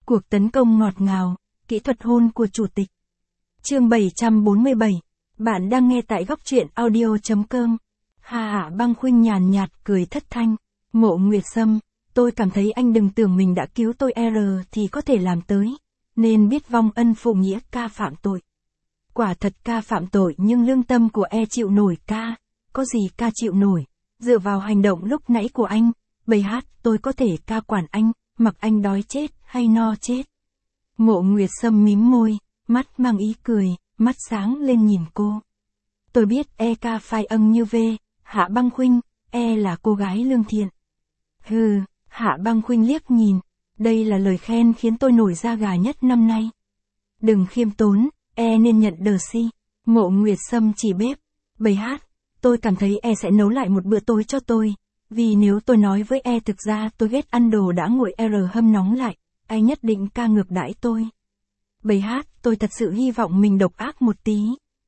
Cuộc tấn công ngọt ngào, kỹ thuật hôn của chủ tịch. Chương 747. Bạn đang nghe tại góc truyện audio.com. Hạ Băng Khuynh nhàn nhạt cười thất thanh. Mộ Nguyệt Sâm, tôi cảm thấy anh đừng tưởng mình đã cứu tôi thì có thể làm tới. Nên biết vong ân phụ nghĩa ca phạm tội. Quả thật ca phạm tội nhưng lương tâm của chịu nổi ca. Có gì ca chịu nổi. Dựa vào hành động lúc nãy của anh, bầy hát tôi có thể ca quản anh, mặc anh đói chết hay no chết. Mộ Nguyệt Sâm mím môi, mắt mang ý cười, mắt sáng lên nhìn cô. Tôi biết ca phai âng như về, Hạ Băng Khuynh, là cô gái lương thiện. Hừ, Hạ Băng Khuynh liếc nhìn, đây là lời khen khiến tôi nổi da gà nhất năm nay. Đừng khiêm tốn, nên nhận đờ si. Mộ Nguyệt Sâm chỉ bếp, bầy hát, tôi cảm thấy sẽ nấu lại một bữa tối cho tôi. Vì nếu tôi nói với thực ra tôi ghét ăn đồ đã nguội hâm nóng lại, nhất định ca ngược đãi tôi. Bầy hát, tôi thật sự hy vọng mình độc ác một tí.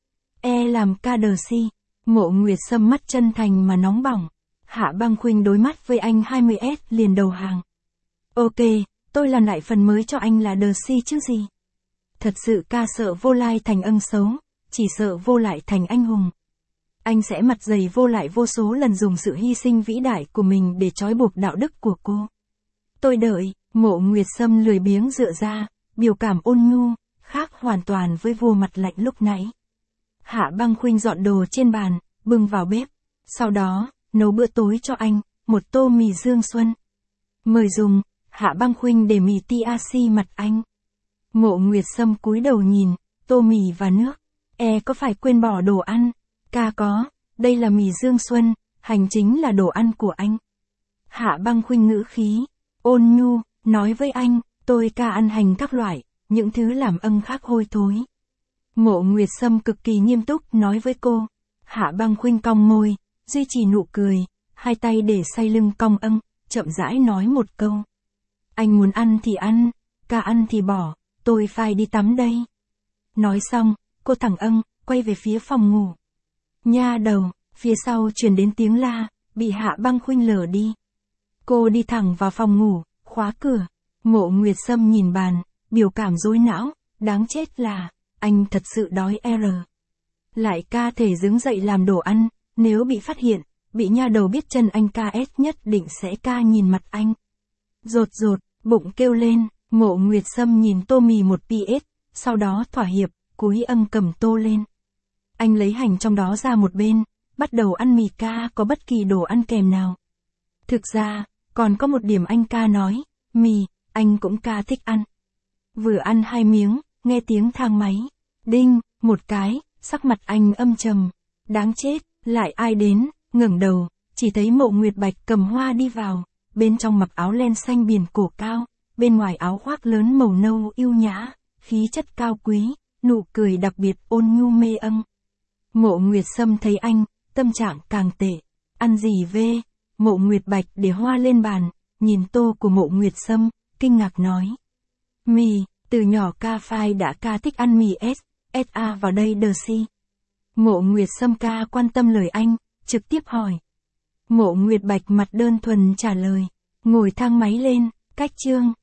Làm ca đờ si. Mộ Nguyệt Sâm mắt chân thành mà nóng bỏng. Hạ Băng Khuynh đối mắt với anh 20S liền đầu hàng. Ok, tôi làm lại phần mới cho anh là đờ si chứ gì. Thật sự ca sợ vô lai thành ân xấu, chỉ sợ vô lại thành anh hùng. Anh sẽ mặt dày vô lại vô số lần dùng sự hy sinh vĩ đại của mình để trói buộc đạo đức của cô. Tôi đợi. Mộ Nguyệt Sâm lười biếng dựa ra, biểu cảm ôn nhu, khác hoàn toàn với vua mặt lạnh lúc nãy. Hạ Băng Khuynh dọn đồ trên bàn, bưng vào bếp. Sau đó, nấu bữa tối cho anh, một tô mì Dương Xuân. Mời dùng, Hạ Băng Khuynh để mì tiaxi mặt anh. Mộ Nguyệt Sâm cúi đầu nhìn, tô mì và nước. Có phải quên bỏ đồ ăn? Ca có, đây là mì Dương Xuân, hành chính là đồ ăn của anh. Hạ Băng Khuynh ngữ khí, ôn nhu, nói với anh, tôi ca ăn hành các loại, những thứ làm ân khác hôi thối. Mộ Nguyệt Sâm cực kỳ nghiêm túc nói với cô. Hạ Băng Khuynh cong môi, duy trì nụ cười, hai tay để say lưng cong chậm rãi nói một câu. Anh muốn ăn thì ăn, ca ăn thì bỏ, tôi phải đi tắm đây. Nói xong, cô thẳng quay về phía phòng ngủ. Nha đầu, phía sau truyền đến tiếng la, bị Hạ Băng Khuynh lờ đi. Cô đi thẳng vào phòng ngủ, khóa cửa. Mộ Nguyệt Sâm nhìn bàn, biểu cảm rối não, đáng chết là, anh thật sự đói lại ca thể đứng dậy làm đồ ăn, nếu bị phát hiện, bị nha đầu biết chân anh KS nhất định sẽ ca nhìn mặt anh. Rột rột, bụng kêu lên, Mộ Nguyệt Sâm nhìn tô mì một PS, sau đó thỏa hiệp, cúi cầm tô lên. Anh lấy hành trong đó ra một bên, bắt đầu ăn mì ca có bất kỳ đồ ăn kèm nào. Thực ra, còn có một điểm anh ca nói, mì, anh cũng ca thích ăn. Vừa ăn 2 miếng, nghe tiếng thang máy. Đinh, một cái, sắc mặt anh âm trầm. Đáng chết, lại ai đến, ngẩng đầu, chỉ thấy Mộ Nguyệt Bạch cầm hoa đi vào, bên trong mặc áo len xanh biển cổ cao, bên ngoài áo khoác lớn màu nâu yêu nhã, khí chất cao quý, nụ cười đặc biệt ôn nhu mê Mộ Nguyệt Sâm thấy anh, tâm trạng càng tệ. Ăn gì về? Mộ Nguyệt Bạch để hoa lên bàn, nhìn tô của Mộ Nguyệt Sâm, kinh ngạc nói. Mì, từ nhỏ ca phai đã ca thích ăn mì SA vào đây đờ si. Mộ Nguyệt Sâm ca quan tâm lời anh, trực tiếp hỏi. Mộ Nguyệt Bạch mặt đơn thuần trả lời. Ngồi thang máy lên, cách chương.